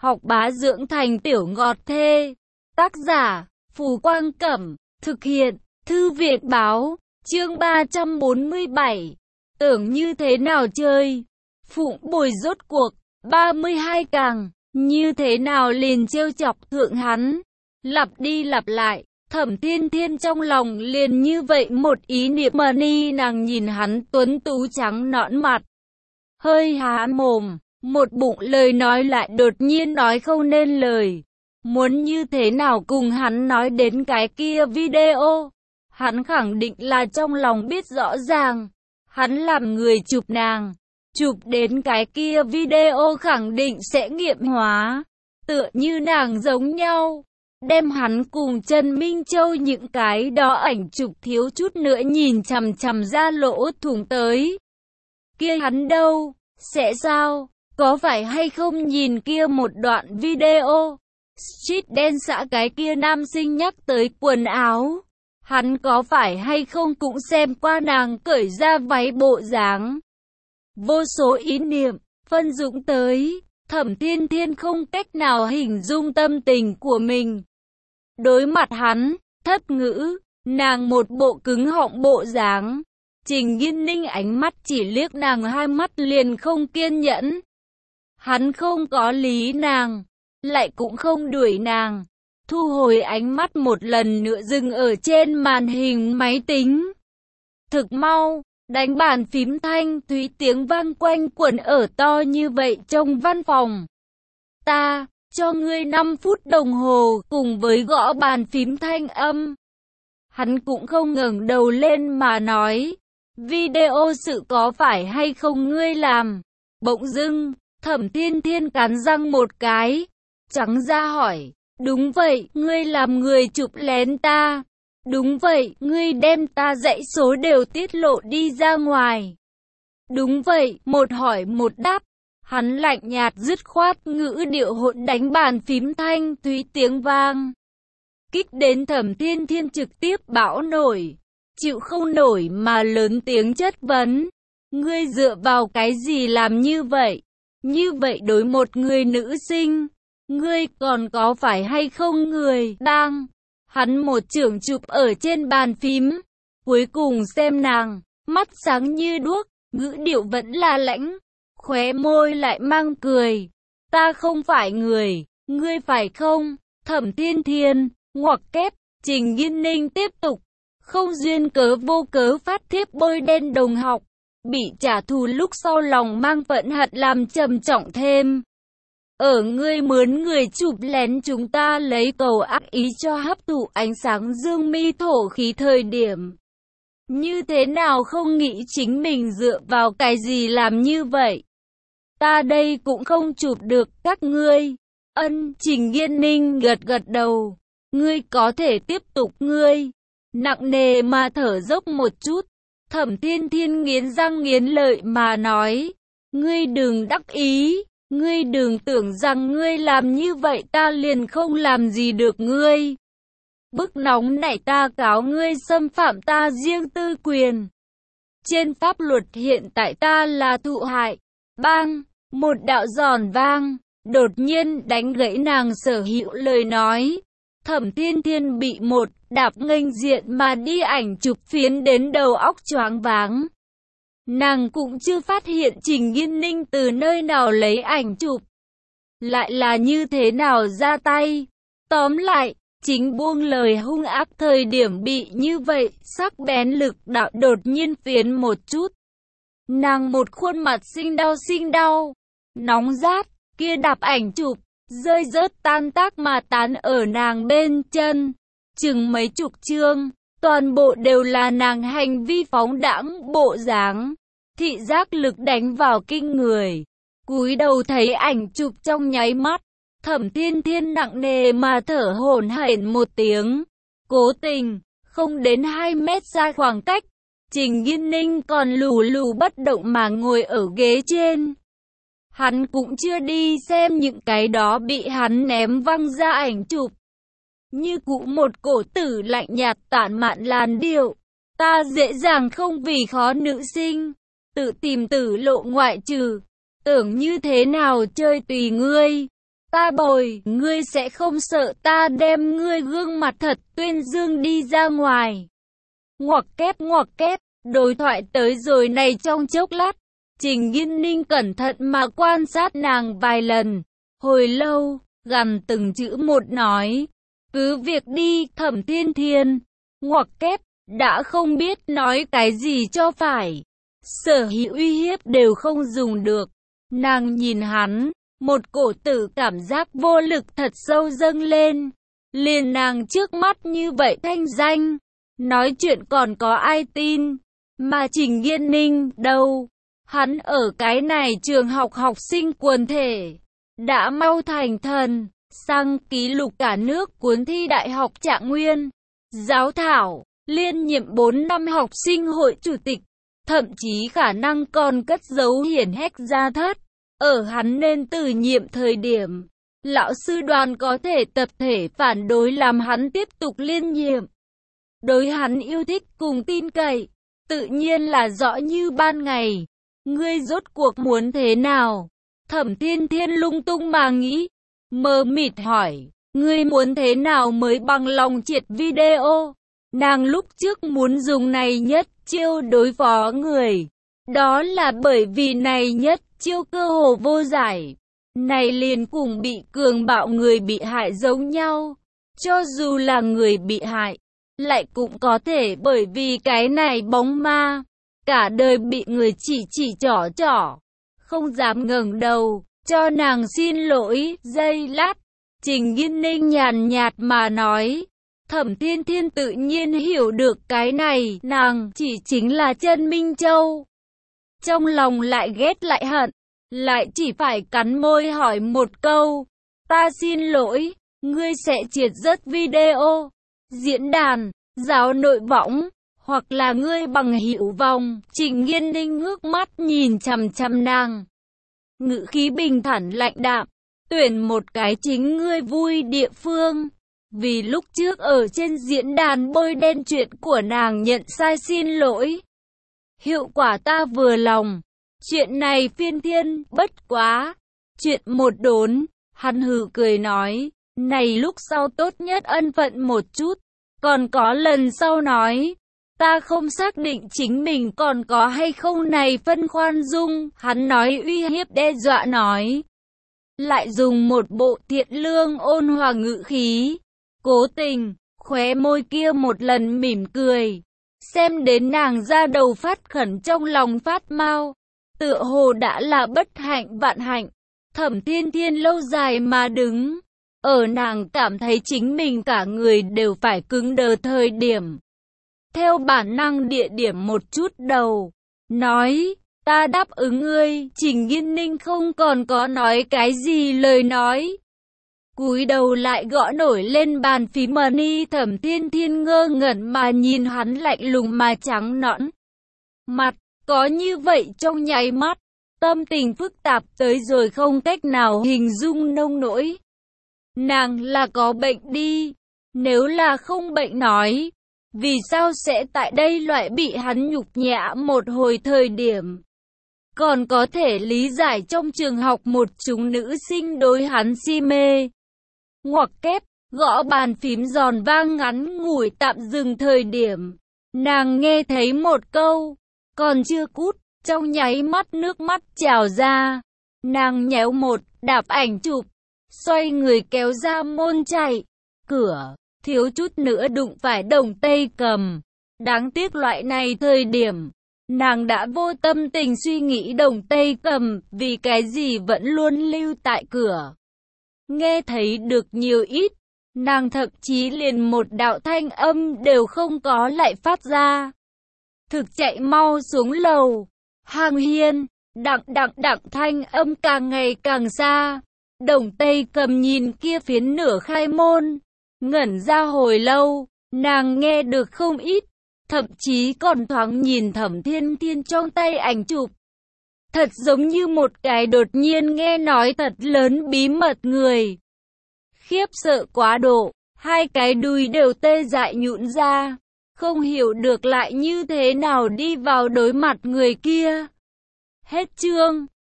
học bá dưỡng thành tiểu ngọt thê. Tác giả, Phù Quang Cẩm, thực hiện, Thư viện Báo, chương 347. Tưởng như thế nào chơi? Phụng Bồi rốt cuộc, 32 càng, như thế nào liền trêu chọc thượng hắn. Lặp đi lặp lại, Thẩm Thiên Thiên trong lòng liền như vậy một ý niệm mà ni nàng nhìn hắn tuấn tú trắng nõn mặt. Hơi há mồm, một bụng lời nói lại đột nhiên nói không nên lời. Muốn như thế nào cùng hắn nói đến cái kia video? Hắn khẳng định là trong lòng biết rõ ràng. Hắn làm người chụp nàng. Chụp đến cái kia video khẳng định sẽ nghiệm hóa. Tựa như nàng giống nhau. Đem hắn cùng Trần Minh Châu những cái đó ảnh chụp thiếu chút nữa nhìn chằm chằm ra lỗ thủng tới. Kia hắn đâu? Sẽ sao? Có phải hay không nhìn kia một đoạn video? Street đen xã cái kia nam sinh nhắc tới quần áo. Hắn có phải hay không cũng xem qua nàng cởi ra váy bộ dáng. Vô số ý niệm, phân dũng tới, Thẩm Thiên Thiên không cách nào hình dung tâm tình của mình. Đối mặt hắn, thất ngữ, nàng một bộ cứng họng bộ dáng. Trình Nghiên Ninh ánh mắt chỉ liếc nàng hai mắt liền không kiên nhẫn. Hắn không có lý nàng, lại cũng không đuổi nàng. Thu hồi ánh mắt một lần nữa dừng ở trên màn hình máy tính. Thực mau, đánh bàn phím thanh thúy tiếng vang quanh quẩn ở to như vậy trong văn phòng. Ta, cho ngươi 5 phút đồng hồ cùng với gõ bàn phím thanh âm. Hắn cũng không ngẩng đầu lên mà nói. Video sự có phải hay không ngươi làm? Bỗng dưng, Thẩm Thiên Thiên cắn răng một cái. Trắng ra hỏi. Đúng vậy, ngươi làm người chụp lén ta. Đúng vậy, ngươi đem ta dãy số đều tiết lộ đi ra ngoài. Đúng vậy, một hỏi một đáp. Hắn lạnh nhạt dứt khoát ngữ điệu hỗn đánh bàn phím thanh thúy tiếng vang. Kích đến Thẩm Thiên Thiên trực tiếp bão nổi. Chịu không nổi mà lớn tiếng chất vấn. Ngươi dựa vào cái gì làm như vậy? Như vậy đối một người nữ sinh. Ngươi còn có phải hay không người đang? Hắn một chưởng chụp ở trên bàn phím. Cuối cùng xem nàng, mắt sáng như đuốc, ngữ điệu vẫn là lãnh. Khóe môi lại mang cười. Ta không phải người, ngươi phải không? Thẩm Thiên Thiên, ngoặc kép, Trình Nghiên Ninh tiếp tục. Không duyên cớ vô cớ phát thiếp bôi đen đồng học. Bị trả thù lúc sau lòng mang phẫn hận làm trầm trọng thêm. Ở ngươi mướn người chụp lén chúng ta lấy cầu ác ý cho hấp thụ ánh sáng dương mi thổ khí thời điểm. Như thế nào không nghĩ chính mình dựa vào cái gì làm như vậy? Ta đây cũng không chụp được các ngươi. Trình Nghiên Ninh gật gật đầu. Ngươi có thể tiếp tục ngươi. Nặng nề mà thở dốc một chút. Thẩm Thiên Thiên nghiến răng nghiến lợi mà nói. Ngươi đừng đắc ý. Ngươi đừng tưởng rằng ngươi làm như vậy ta liền không làm gì được ngươi. Bức nóng này ta cáo ngươi xâm phạm ta riêng tư quyền. Trên pháp luật hiện tại ta là thụ hại. Bang, một đạo giòn vang, đột nhiên đánh gãy nàng sở hữu lời nói. Thẩm Thiên Thiên bị một đạp nghênh diện mà đi ảnh chụp phiến đến đầu óc choáng váng. Nàng cũng chưa phát hiện Trình Nghiên Ninh từ nơi nào lấy ảnh chụp. Lại là như thế nào ra tay. Tóm lại, chính buông lời hung ác thời điểm bị như vậy, sắc bén lực đạo đột nhiên phiến một chút. Nàng một khuôn mặt sinh đau, nóng rát, kia đạp ảnh chụp, rơi rớt tan tác mà tán ở nàng bên chân. Chừng mấy chục chương, toàn bộ đều là nàng hành vi phóng đãng bộ dáng. Thị giác lực đánh vào kinh người. Cúi đầu thấy ảnh chụp trong nháy mắt. Thẩm Thiên Thiên nặng nề mà thở hổn hển một tiếng. Cố tình, không đến 2 mét xa khoảng cách. Trình Nghiên Ninh còn lù lù bất động mà ngồi ở ghế trên. Hắn cũng chưa đi xem những cái đó bị hắn ném văng ra ảnh chụp. Như cũ một cổ tử lạnh nhạt tản mạn làn điệu. Ta dễ dàng không vì khó nữ sinh. Tự tìm tử lộ ngoại trừ. Tưởng như thế nào chơi tùy ngươi. Ta bồi, ngươi sẽ không sợ ta đem ngươi gương mặt thật tuyên dương đi ra ngoài. Ngoặc kép, đối thoại tới rồi này trong chốc lát. Trình Nghiên Ninh cẩn thận mà quan sát nàng vài lần. Hồi lâu, gằn từng chữ một nói. Cứ việc đi, Thẩm Thiên Thiên. Ngoặc kép, đã không biết nói cái gì cho phải. Sở hữu uy hiếp đều không dùng được. Nàng nhìn hắn, một cổ tử cảm giác vô lực thật sâu dâng lên. Liền nàng trước mắt như vậy thanh danh. Nói chuyện còn có ai tin. Mà Trình Nghiên Ninh đâu? Hắn ở cái này trường học học sinh quần thể. Đã mau thành thần. Sang ký lục cả nước cuốn thi đại học Trạng Nguyên. Giáo thảo, liên nhiệm 4 năm học sinh hội chủ tịch. Thậm chí khả năng còn cất giấu hiển hách gia thất. Ở hắn nên từ nhiệm thời điểm, lão sư đoàn có thể tập thể phản đối làm hắn tiếp tục liên nhiệm. Đối hắn yêu thích cùng tin cậy, tự nhiên là rõ như ban ngày. Ngươi rốt cuộc muốn thế nào? Thẩm Thiên Thiên lung tung mà nghĩ, mờ mịt hỏi, ngươi muốn thế nào mới bằng lòng triệt video? Nàng lúc trước muốn dùng này nhất chiêu đối phó người. Đó là bởi vì này nhất chiêu cơ hồ vô giải. Này liền cùng bị cường bạo người bị hại giống nhau. Cho dù là người bị hại, lại cũng có thể bởi vì cái này bóng ma. Cả đời bị người chỉ trỏ. Không dám ngẩng đầu, cho nàng xin lỗi. Giây lát, Trình Nghiên Ninh nhàn nhạt mà nói. Thẩm Thiên Thiên tự nhiên hiểu được cái này, nàng chỉ chính là Chân Minh Châu. Trong lòng lại ghét lại hận, lại chỉ phải cắn môi hỏi một câu. Ta xin lỗi, ngươi sẽ triệt rất video, diễn đàn, giáo nội võng, hoặc là ngươi bằng hữu vòng. Trình Nghiên Ninh ngước mắt nhìn chằm chằm nàng. Ngữ khí bình thản lạnh đạm, tuyển một cái chính ngươi vui địa phương. Vì lúc trước ở trên diễn đàn bôi đen chuyện của nàng nhận sai xin lỗi. Hiệu quả ta vừa lòng. Chuyện này phiên thiên, bất quá. Chuyện một đốn, hắn hừ cười nói. Này lúc sau tốt nhất ân phận một chút. Còn có lần sau nói. Ta không xác định chính mình còn có hay không này phân khoan dung. Hắn nói uy hiếp đe dọa nói. Lại dùng một bộ thiện lương ôn hòa ngữ khí. Cố tình, khóe môi kia một lần mỉm cười. Xem đến nàng ra đầu phát khẩn trong lòng phát mau. Tựa hồ đã là bất hạnh vạn hạnh. Thẩm Thiên Thiên lâu dài mà đứng. Ở nàng cảm thấy chính mình cả người đều phải cứng đờ thời điểm. Theo bản năng địa điểm một chút đầu. Nói, ta đáp ứng ngươi. Trình Nghiên Ninh không còn có nói cái gì lời nói. Cúi đầu lại gõ nổi lên bàn phím money. Thẩm Thiên Thiên ngơ ngẩn mà nhìn hắn lạnh lùng mà trắng nõn. Mặt, có như vậy trong nháy mắt, tâm tình phức tạp tới rồi không cách nào hình dung nông nỗi. Nàng là có bệnh đi, nếu là không bệnh nói, vì sao sẽ tại đây loại bị hắn nhục nhã một hồi thời điểm. Còn có thể lý giải trong trường học một chúng nữ sinh đối hắn si mê. Ngoặc kép, gõ bàn phím giòn vang ngắn ngủi tạm dừng thời điểm. Nàng nghe thấy một câu, còn chưa cút, trong nháy mắt nước mắt trào ra. Nàng nhéo một, đạp ảnh chụp, xoay người kéo ra môn chạy. Cửa, thiếu chút nữa đụng phải Đồng Tây Cầm. Đáng tiếc loại này thời điểm, nàng đã vô tâm tình suy nghĩ Đồng Tây Cầm vì cái gì vẫn luôn lưu tại cửa. Nghe thấy được nhiều ít, nàng thậm chí liền một đạo thanh âm đều không có lại phát ra. Thực chạy mau xuống lầu, hàng hiên, đặng thanh âm càng ngày càng xa. Đồng Tây Cầm nhìn kia phiến nửa khai môn, ngẩn ra hồi lâu, nàng nghe được không ít, thậm chí còn thoáng nhìn Thẩm Thiên Thiên trong tay ảnh chụp. Thật giống như một cái đột nhiên nghe nói thật lớn bí mật người. Khiếp sợ quá độ, hai cái đùi đều tê dại nhũn ra, không hiểu được lại như thế nào đi vào đối mặt người kia. Hết chương.